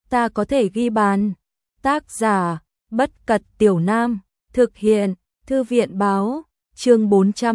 ta có thể ghi bàn. Tác giả, Bất Cật Tiểu Nam, thực hiện, Thư viện báo, chương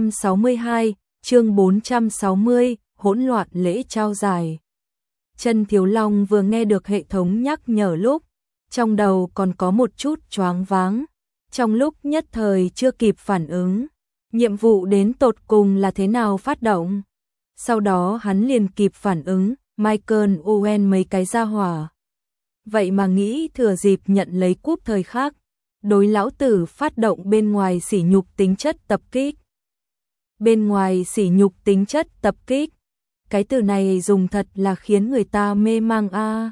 462, chương 460, hỗn loạn lễ trao giải. Trần Thiếu Long vừa nghe được hệ thống nhắc nhở lúc, trong đầu còn có một chút choáng váng, trong lúc nhất thời chưa kịp phản ứng, nhiệm vụ đến tột cùng là thế nào phát động. Sau đó hắn liền kịp phản ứng, Michael Owen mấy cái gia hỏa. Vậy mà nghĩ thừa dịp nhận lấy cúp thời khắc, đối lão tử phát động bên ngoài sỉ nhục tính chất tập kích. Bên ngoài sỉ nhục tính chất tập kích. Cái từ này dùng thật là khiến người ta mê mang a.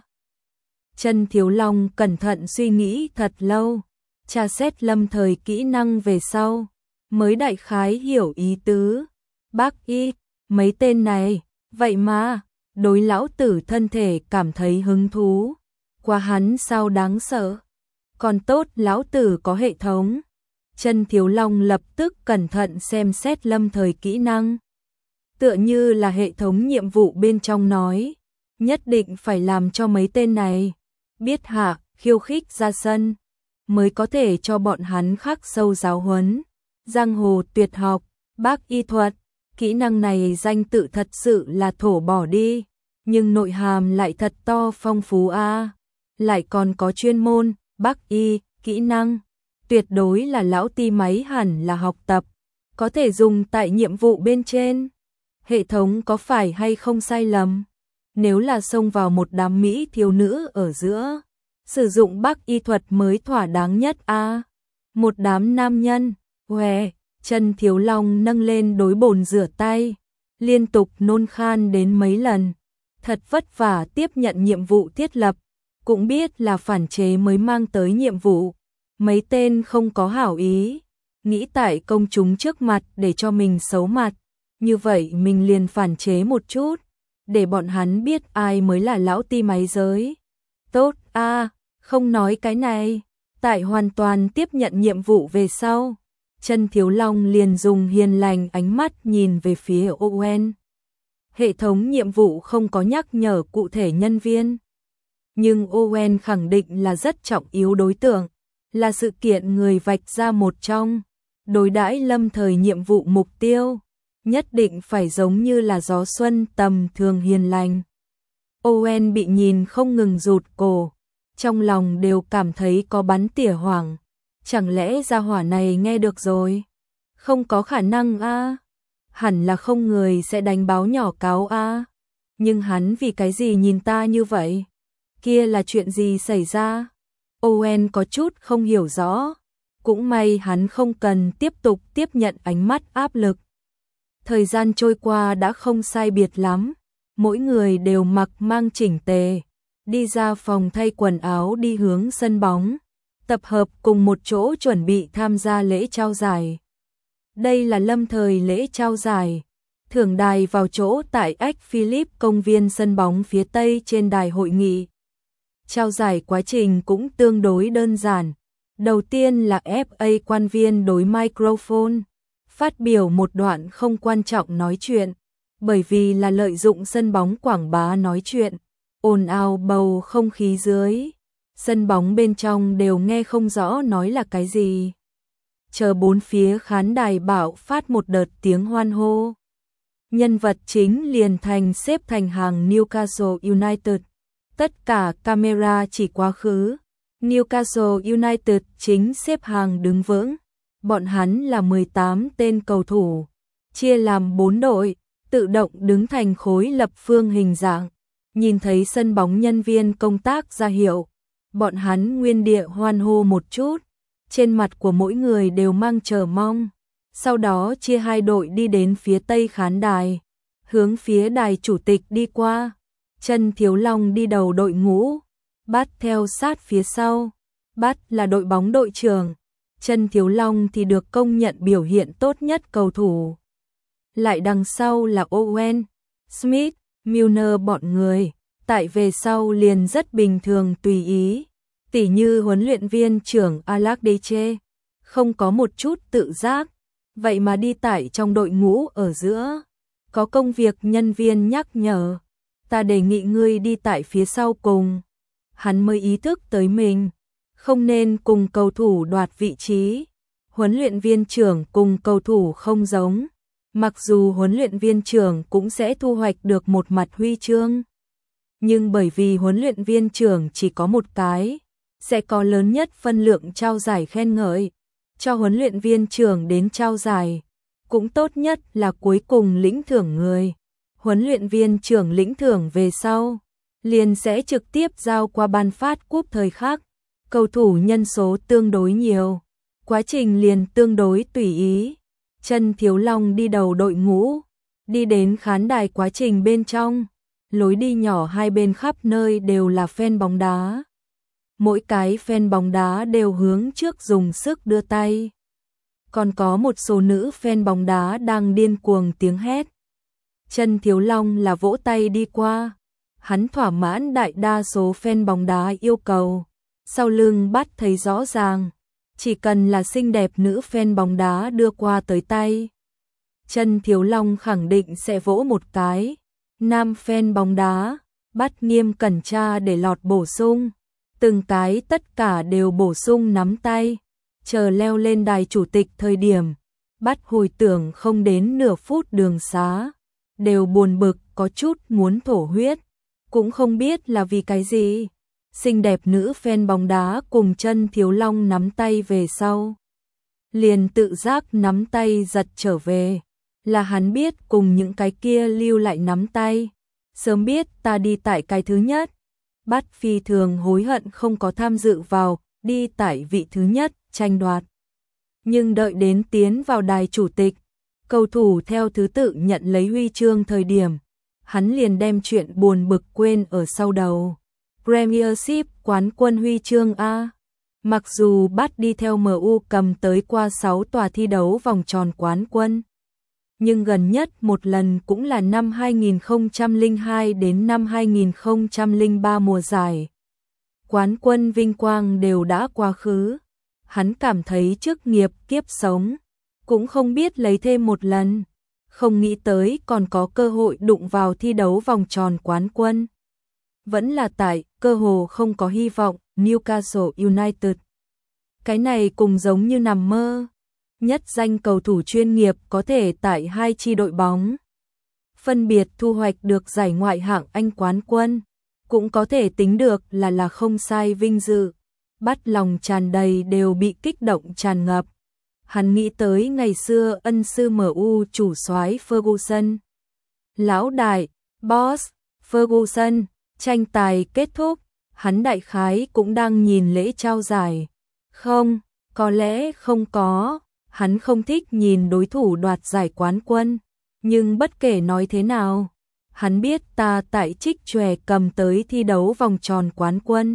Trần Thiếu Long cẩn thận suy nghĩ thật lâu, tra xét lâm thời kỹ năng về sau, mới đại khái hiểu ý tứ. Bác y, mấy tên này, vậy mà, đối lão tử thân thể cảm thấy hứng thú. Qua hắn sao đáng sợ. Còn tốt lão tử có hệ thống. Trần Thiếu Long lập tức cẩn thận xem xét lâm thời kỹ năng. Tựa như là hệ thống nhiệm vụ bên trong nói, nhất định phải làm cho mấy tên này biết hạ, khiêu khích ra sân, mới có thể cho bọn hắn khắc sâu giáo huấn. Giang hồ tuyệt học, bác y thuật, kỹ năng này danh tự thật sự là thổ bỏ đi, nhưng nội hàm lại thật to phong phú a. Lại còn có chuyên môn, bác y, kỹ năng, tuyệt đối là lão ti máy hẳn là học tập, có thể dùng tại nhiệm vụ bên trên. Hệ thống có phải hay không sai lầm? Nếu là xông vào một đám mỹ thiếu nữ ở giữa, sử dụng bác y thuật mới thỏa đáng nhất a. Một đám nam nhân, què, Trần Thiếu Long nâng lên đối bồn rửa tay, liên tục nôn khan đến mấy lần. Thật vất vả tiếp nhận nhiệm vụ thiết lập, cũng biết là phản chế mới mang tới nhiệm vụ. Mấy tên không có hảo ý, nghĩ tại công chúng trước mặt để cho mình xấu mặt. Như vậy mình liền phản chế một chút, để bọn hắn biết ai mới là lão ti máy giới. Tốt a, không nói cái này. Tại hoàn toàn tiếp nhận nhiệm vụ về sau, Trần Thiếu Long liền dùng hiền lành ánh mắt nhìn về phía Owen. Hệ thống nhiệm vụ không có nhắc nhở cụ thể nhân viên, nhưng Owen khẳng định là rất trọng yếu đối tượng, là sự kiện người vạch ra một trong. Đối đãi lâm thời nhiệm vụ mục tiêu, nhất định phải giống như là gió xuân tầm thường hiền lành. Owen bị nhìn không ngừng rụt cổ, trong lòng đều cảm thấy có bắn tỉa hoảng. Chẳng lẽ gia hỏa này nghe được rồi? Không có khả năng a. Hẳn là không người sẽ đánh báo nhỏ cáo a. Nhưng hắn vì cái gì nhìn ta như vậy? Kia là chuyện gì xảy ra? Owen có chút không hiểu rõ. Cũng may hắn không cần tiếp tục tiếp nhận ánh mắt áp lực. Thời gian trôi qua đã không sai biệt lắm. Mỗi người đều mặc mang chỉnh tề, đi ra phòng thay quần áo đi hướng sân bóng, tập hợp cùng một chỗ chuẩn bị tham gia lễ trao giải. Đây là lâm thời lễ trao giải, thưởng đài vào chỗ tại Ách Philip công viên sân bóng phía tây trên đài hội nghị. Trao giải quá trình cũng tương đối đơn giản. Đầu tiên là FA quan viên đối microphone, phát biểu một đoạn không quan trọng nói chuyện, bởi vì là lợi dụng sân bóng quảng bá nói chuyện, ồn ào bầu không khí dưới. Sân bóng bên trong đều nghe không rõ nói là cái gì. Chờ bốn phía khán đài bạo phát một đợt tiếng hoan hô. Nhân vật chính liền xếp thành hàng Newcastle United. Tất cả camera chỉ quá khứ. Newcastle United chính xếp hàng đứng vững. Bọn hắn là 18 tên cầu thủ, chia làm 4 đội, tự động đứng thành khối lập phương hình dạng. Nhìn thấy sân bóng nhân viên công tác ra hiệu, bọn hắn nguyên địa hoan hô một chút, trên mặt của mỗi người đều mang chờ mong. Sau đó chia hai đội đi đến phía tây khán đài, hướng phía đài chủ tịch đi qua. Trần Thiếu Long đi đầu đội ngũ, Bát theo sát phía sau. Bát là đội bóng đội trưởng, Trần Thiếu Long thì được công nhận biểu hiện tốt nhất cầu thủ. Lại đằng sau là Owen, Smith, Milner bọn người, tại về sau liền rất bình thường tùy ý, tỉ như huấn luyện viên trưởng Alakdeche, không có một chút tự giác, vậy mà đi tại trong đội ngũ ở giữa. Có công việc nhân viên nhắc nhở, ta đề nghị ngươi đi tại phía sau cùng. hắn mới ý thức tới mình không nên cùng cầu thủ đoạt vị trí. Huấn luyện viên trưởng cùng cầu thủ không giống. Mặc dù huấn luyện viên trưởng cũng sẽ thu hoạch được một mặt huy chương, nhưng bởi vì huấn luyện viên trưởng chỉ có một cái, sẽ có lớn nhất phân lượng trao giải khen ngợi cho huấn luyện viên trưởng đến trao giải, cũng tốt nhất là cuối cùng lĩnh thưởng người. Huấn luyện viên trưởng lĩnh thưởng về sau, liền sẽ trực tiếp giao qua ban phát cúp thời khắc. Cầu thủ nhân số tương đối nhiều, quá trình liền tương đối tùy ý. Trần Thiếu Long đi đầu đội ngũ, đi đến khán đài, quá trình bên trong, lối đi nhỏ hai bên khắp nơi đều là fan bóng đá. Mỗi cái fan bóng đá đều hướng trước dùng sức đưa tay. Còn có một số nữ fan bóng đá đang điên cuồng tiếng hét. Trần Thiếu Long là vỗ tay đi qua, hắn thỏa mãn đại đa số fan bóng đá yêu cầu. Sau lưng bắt thấy rõ ràng, chỉ cần là xinh đẹp nữ fan bóng đá đưa qua tới tay, Trần Thiếu Long khẳng định sẽ vỗ một cái. Nam fan bóng đá bắt nghiêm cẩn tra để lọt bổ sung, từng cái tất cả đều bổ sung nắm tay. Chờ leo lên đài chủ tịch thời điểm, bắt hồi tưởng không đến nửa phút đường xá, đều buồn bực có chút muốn thổ huyết, cũng không biết là vì cái gì. Xinh đẹp nữ fan bóng đá cùng Trần Thiếu Long nắm tay về sau, liền tự giác nắm tay giật trở về, là hắn biết cùng những cái kia lưu lại nắm tay. Sớm biết ta đi tại cái thứ nhất. Bắt phi thường hối hận không có tham dự vào đi tại vị thứ nhất tranh đoạt. Nhưng đợi đến tiến vào đài chủ tịch, cầu thủ theo thứ tự nhận lấy huy chương thời điểm, hắn liền đem chuyện buồn bực quên ở sau đầu. Premiership quán quân huy chương A. Mặc dù bắt đi theo MU cầm tới qua 6 tòa thi đấu vòng tròn quán quân, nhưng gần nhất một lần cũng là năm 2002 đến năm 2003 mùa giải. Quán quân vinh quang đều đã quá khứ. Hắn cảm thấy chức nghiệp kiếp sống, cũng không biết lấy thêm một lần. Không nghĩ tới còn có cơ hội đụng vào thi đấu vòng tròn quán quân. Vẫn là tại cơ hồ không có hy vọng Newcastle United. Cái này cùng giống như nằm mơ. Nhất danh cầu thủ chuyên nghiệp có thể tại hai chi đội bóng phân biệt thu hoạch được giải Ngoại hạng Anh quán quân, cũng có thể tính được là không sai vinh dự. Bắt lòng tràn đầy đều bị kích động tràn ngập. Hắn nghĩ tới ngày xưa ân sư MU chủ soái Ferguson. Lão đại, boss, Ferguson, tranh tài kết thúc, hắn đại khái cũng đang nhìn lễ trao giải. Không, có lẽ không có, hắn không thích nhìn đối thủ đoạt giải quán quân, nhưng bất kể nói thế nào, hắn biết ta tại trích chòe cầm tới thi đấu vòng tròn quán quân,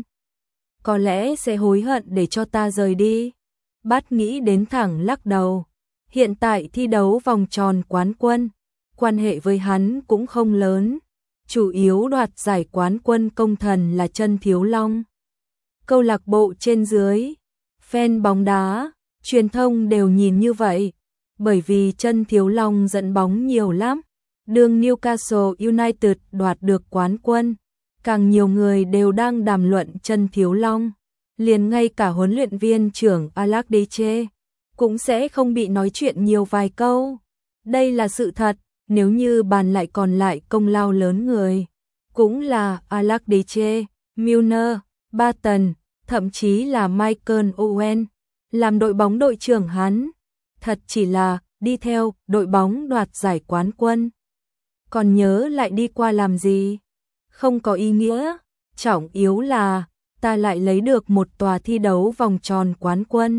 có lẽ sẽ hối hận để cho ta rời đi. Bắt nghĩ đến thẳng lắc đầu. Hiện tại thi đấu vòng tròn quán quân, quan hệ với hắn cũng không lớn, chủ yếu đoạt giải quán quân công thần là Trần Thiếu Long. Câu lạc bộ trên dưới, fan bóng đá, truyền thông đều nhìn như vậy, bởi vì Trần Thiếu Long dẫn bóng nhiều lắm. Đường Newcastle United đoạt được quán quân, càng nhiều người đều đang đàm luận Trần Thiếu Long, liền ngay cả huấn luyện viên trưởng Allardyce cũng sẽ không bị nói chuyện nhiều vài câu. Đây là sự thật, nếu như bàn lại còn lại công lao lớn người, cũng là Allardyce, Milner, Barton, thậm chí là Michael Owen, làm đội bóng đội trưởng hắn, thật chỉ là đi theo đội bóng đoạt giải quán quân. Còn nhớ lại đi qua làm gì? Không có ý nghĩa, trọng yếu là ta lại lấy được một tòa thi đấu vòng tròn quán quân.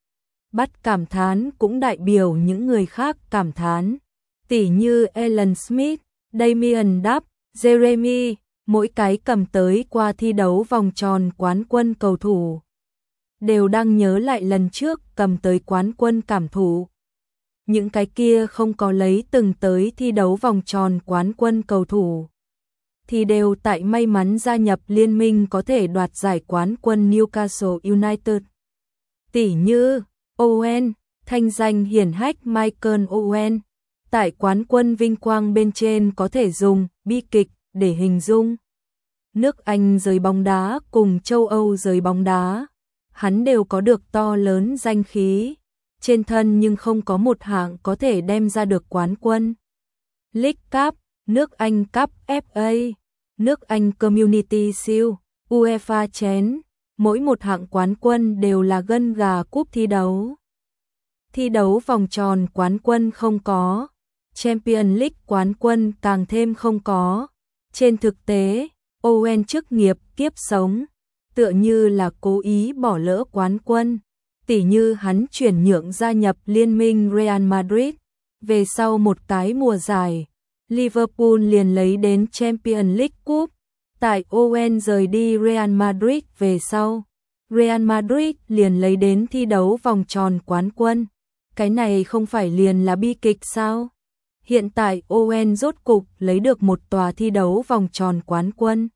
Bắt cảm thán cũng đại biểu những người khác cảm thán, tỉ như Alan Smith, Damien Duff, Jeremy, mỗi cái cầm tới qua thi đấu vòng tròn quán quân cầu thủ, đều đang nhớ lại lần trước cầm tới quán quân cảm thụ. Những cái kia không có lấy từng tới thi đấu vòng tròn quán quân cầu thủ, thì đều tại may mắn gia nhập liên minh có thể đoạt giải quán quân Newcastle United. Tỉ như Owen, thanh danh hiển hách Michael Owen, tại quán quân vinh quang bên trên có thể dùng bi kịch để hình dung. nước Anh giới bóng đá cùng châu Âu giới bóng đá, hắn đều có được to lớn danh khí trên thân nhưng không có một hạng có thể đem ra được quán quân. League Cup, nước Anh Cup FA, nước Anh Community Shield, UEFA Chén, mỗi một hạng quán quân đều là gân gà cúp thi đấu. Thi đấu vòng tròn quán quân không có, Champions League quán quân càng thêm không có. Trên thực tế, Owen chức nghiệp kiếp sống, tựa như là cố ý bỏ lỡ quán quân, tỉ như hắn chuyển nhượng gia nhập liên minh Real Madrid, về sau một cái mùa giải, Liverpool liền lấy đến Champions League Cup, tại Owen rời đi Real Madrid về sau, Real Madrid liền lấy đến thi đấu vòng tròn quán quân, cái này không phải liền là bi kịch sao? Hiện tại Owen rốt cục lấy được một tòa thi đấu vòng tròn quán quân.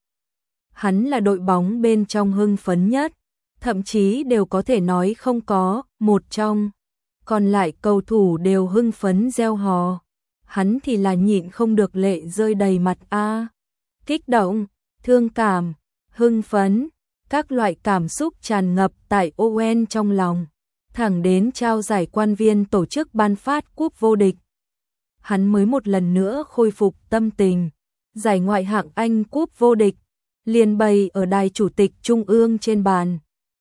Hắn là đội bóng bên trong hưng phấn nhất, thậm chí đều có thể nói không có một trong. Còn lại cầu thủ đều hưng phấn reo hò. Hắn thì là nhịn không được lệ rơi đầy mặt a. Kích động, thương cảm, hưng phấn, các loại cảm xúc tràn ngập tại Owen trong lòng. Thẳng đến trao giải quan viên tổ chức ban phát cúp vô địch. Hắn mới một lần nữa khôi phục tâm tình. Giải ngoại hạng Anh cúp vô địch, liền bày ở đài chủ tịch trung ương trên bàn.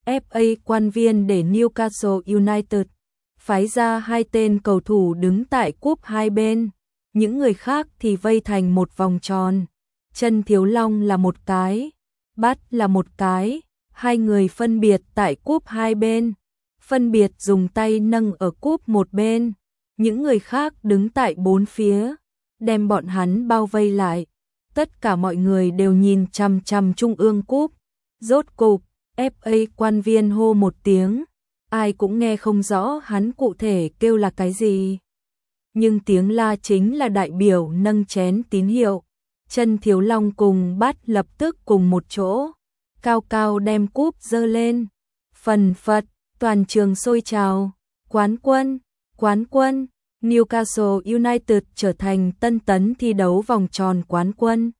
FA quan viên để Newcastle United phái ra hai tên cầu thủ đứng tại cúp hai bên, những người khác thì vây thành một vòng tròn. Chân Thiếu Long là một cái, Bát là một cái, hai người phân biệt tại cúp hai bên, phân biệt dùng tay nâng ở cúp một bên, những người khác đứng tại bốn phía, đem bọn hắn bao vây lại. Tất cả mọi người đều nhìn chằm chằm trung ương cúp. Rốt cục, FA quan viên hô một tiếng, ai cũng nghe không rõ hắn cụ thể kêu là cái gì. Nhưng tiếng la chính là đại biểu nâng chén tín hiệu. Chân Thiếu Long cùng Bát lập tức cùng một chỗ, cao cao đem cúp giơ lên. Phần phật, toàn trường sôi trào, quán quân, quán quân, Newcastle United trở thành tân tấn thi đấu vòng tròn quán quân.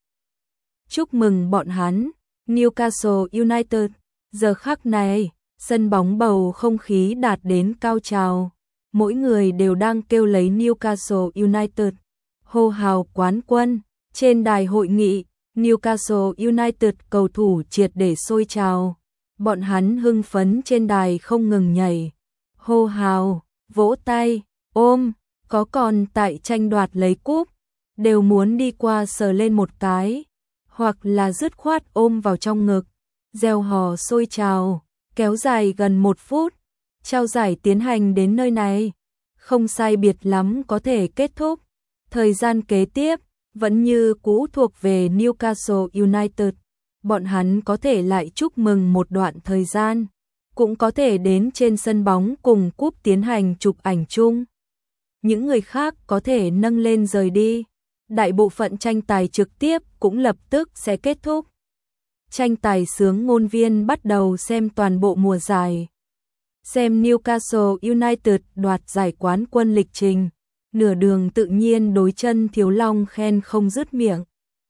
Chúc mừng bọn hắn, Newcastle United. Giờ khắc này, sân bóng bầu không khí đạt đến cao trào. Mỗi người đều đang kêu lấy Newcastle United, hô hào quán quân. Trên đài hội nghị, Newcastle United cầu thủ triệt để sôi trào. Bọn hắn hưng phấn trên đài không ngừng nhảy, hô hào, vỗ tay, ôm, có còn tại tranh đoạt lấy cúp, đều muốn đi qua sờ lên một cái, hoặc là dứt khoát ôm vào trong ngực. Reo hò sôi trào, kéo dài gần 1 phút, trao giải tiến hành đến nơi này, không sai biệt lắm có thể kết thúc. Thời gian kế tiếp, vẫn như cũ thuộc về Newcastle United, bọn hắn có thể lại chúc mừng một đoạn thời gian, cũng có thể đến trên sân bóng cùng cúp tiến hành chụp ảnh chung. Những người khác có thể nâng lên rời đi, đại bộ phận tranh tài trực tiếp cũng lập tức sẽ kết thúc. Tranh tài xướng ngôn viên bắt đầu xem toàn bộ mùa giải. Xem Newcastle United đoạt giải quán quân lịch trình, nửa đường tự nhiên đối Chân Thiếu Long khen không dứt miệng.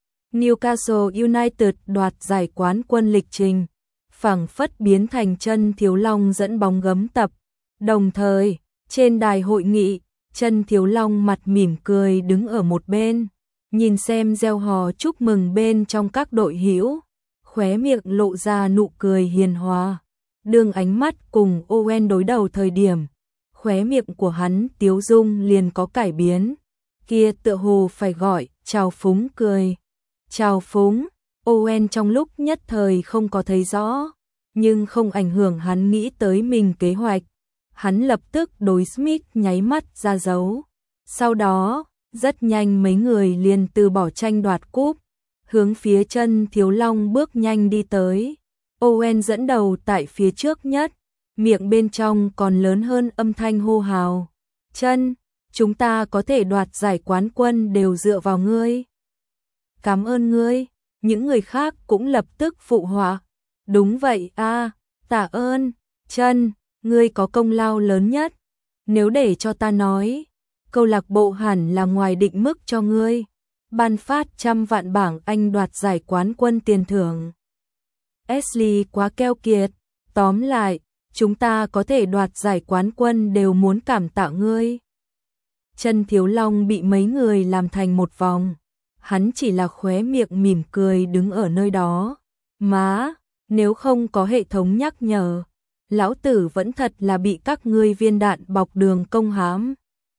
Newcastle United đoạt giải quán quân lịch trình, phảng phất biến thành Chân Thiếu Long dẫn bóng gấm tập. Đồng thời, trên đài hội nghị, Chân Thiếu Long mặt mỉm cười đứng ở một bên, nhìn xem reo hò chúc mừng bên trong các đội hữu, khóe miệng lộ ra nụ cười hiền hòa. Đương ánh mắt cùng Owen đối đầu thời điểm, khóe miệng của hắn tiếu dung liền có cải biến, kia tựa hồ phải gọi trào phúng cười. Trào phúng, Owen trong lúc nhất thời không có thấy rõ, nhưng không ảnh hưởng hắn nghĩ tới mình kế hoạch. Hắn lập tức đối Smith nháy mắt ra dấu. Sau đó, rất nhanh mấy người liền từ bỏ tranh đoạt cúp, hướng phía Chân Thiếu Long bước nhanh đi tới. Owen dẫn đầu tại phía trước nhất, miệng bên trong còn lớn hơn âm thanh hô hào. Chân, chúng ta có thể đoạt giải quán quân đều dựa vào ngươi. Cảm ơn ngươi, những người khác cũng lập tức phụ họa. Đúng vậy a, tạ ơn, Chân, ngươi có công lao lớn nhất. Nếu để cho ta nói, câu lạc bộ hẳn là ngoài định mức cho ngươi. ban phát 100 vạn bảng Anh đoạt giải quán quân tiền thưởng. Ashley quá keo kiệt, tóm lại, chúng ta có thể đoạt giải quán quân đều muốn cảm tạ ngươi. Chân Thiếu Long bị mấy người làm thành một vòng, hắn chỉ là khóe miệng mỉm cười đứng ở nơi đó. Má, nếu không có hệ thống nhắc nhở, lão tử vẫn thật là bị các ngươi viên đạn bọc đường công hãm.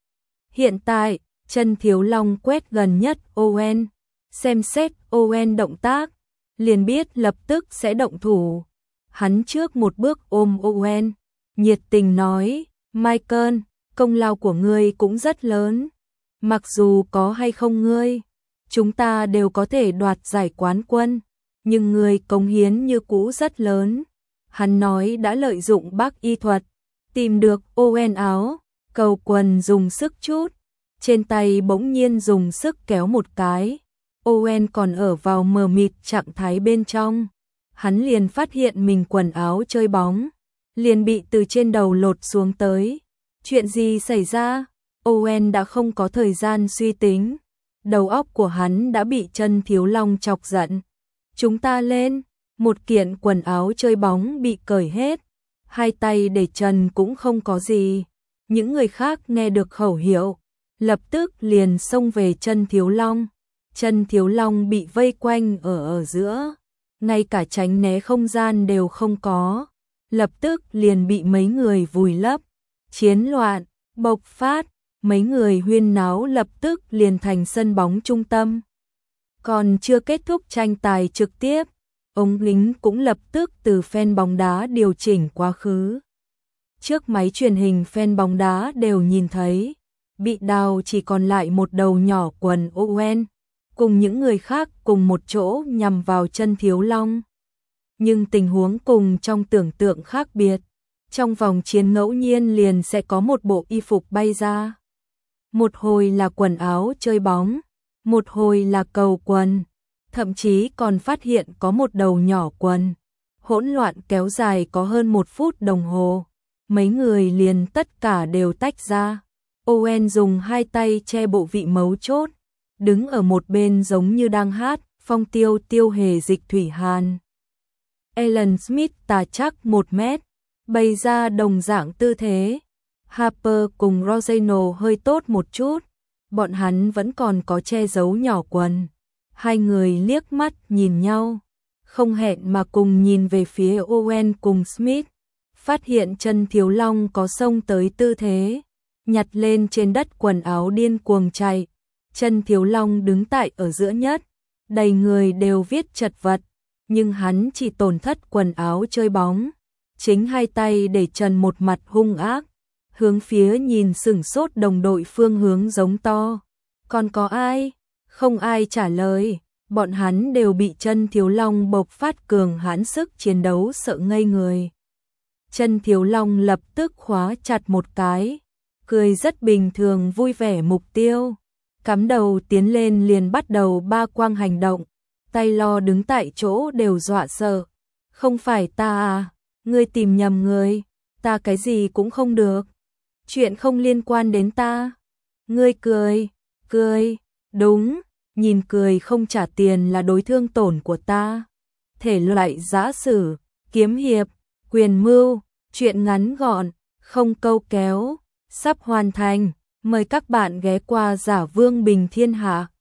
Hiện tại, Chân Thiếu Long quét gần nhất Owen, xem xét Owen động tác, liền biết lập tức sẽ động thủ. Hắn trước một bước ôm Owen, nhiệt tình nói, Michael, công lao của ngươi cũng rất lớn. Mặc dù có hay không ngươi, chúng ta đều có thể đoạt giải quán quân, nhưng ngươi cống hiến như cũ rất lớn. Hắn nói đã lợi dụng bác y thuật, tìm được Owen áo, cầu quần dùng sức chút, trên tay bỗng nhiên dùng sức kéo một cái. Owen còn ở vào mờ mịt trạng thái bên trong. Hắn liền phát hiện mình quần áo chơi bóng, liền bị từ trên đầu lột xuống tới. Chuyện gì xảy ra? Owen đã không có thời gian suy tính. Đầu óc của hắn đã bị Chân Thiếu Long chọc giận. Chúng ta lên, một kiện quần áo chơi bóng bị cởi hết. Hai tay để trần cũng không có gì. Những người khác nghe được khẩu hiệu, lập tức liền xông về Chân Thiếu Long. Chân Thiếu Long bị vây quanh ở giữa, ngay cả tránh né không gian đều không có, lập tức liền bị mấy người vùi lấp. Chiến loạn bộc phát, mấy người huyên náo lập tức liền thành sân bóng trung tâm. Còn chưa kết thúc tranh tài trực tiếp, ống lính cũng lập tức từ fan bóng đá điều chỉnh quá khứ. Trước máy truyền hình fan bóng đá đều nhìn thấy, bị đào chỉ còn lại một đầu nhỏ quần Owen, cùng những người khác cùng một chỗ nhằm vào Chân Thiếu Long. Nhưng tình huống cùng trong tưởng tượng khác biệt. Trong vòng chiến ngẫu nhiên liền sẽ có một bộ y phục bay ra. Một hồi là quần áo chơi bóng, một hồi là cầu quần, thậm chí còn phát hiện có một đầu nhỏ quần. Hỗn loạn kéo dài có hơn 1 phút đồng hồ, mấy người liền tất cả đều tách ra. Owen dùng hai tay che bộ vị mấu chốt, đứng ở một bên giống như đang hát Phong Tiêu Tiêu Hề Dịch Thủy Hàn. Alan Smith tà chắc 1 mét, bày ra đồng dạng tư thế. Harper cùng Rosano hơi tốt một chút, bọn hắn vẫn còn có che giấu nhỏ quần. Hai người liếc mắt nhìn nhau, không hẹn mà cùng nhìn về phía Owen cùng Smith, phát hiện Chân Thiếu Long có xông tới tư thế, nhặt lên trên đất quần áo điên cuồng chạy. Chân Thiếu Long đứng tại ở giữa nhất, đầy người đều viết chật vật, nhưng hắn chỉ tổn thất quần áo chơi bóng. Chính hai tay để trần một mặt hung ác, hướng phía nhìn sửng sốt đồng đội phương hướng giống to. Còn có ai? Không ai trả lời, bọn hắn đều bị Chân Thiếu Long bộc phát cường hãn sức chiến đấu sợ ngây người. Chân Thiếu Long lập tức khóa chặt một cái, cười rất bình thường vui vẻ mục tiêu. Cắm đầu tiến lên liền bắt đầu ba quang hành động, tay lo đứng tại chỗ đều dọa sợ. Không phải ta à, ngươi tìm nhầm người, ta cái gì cũng không được. Chuyện không liên quan đến ta. Ngươi cười, đúng, nhìn cười không trả tiền là đối thương tổn của ta. Thể loại giã sử, kiếm hiệp, quyền mưu, chuyện ngắn gọn, không câu kéo, sắp hoàn thành. Mời các bạn ghé qua Giả Vương Bình Thiên Hạ.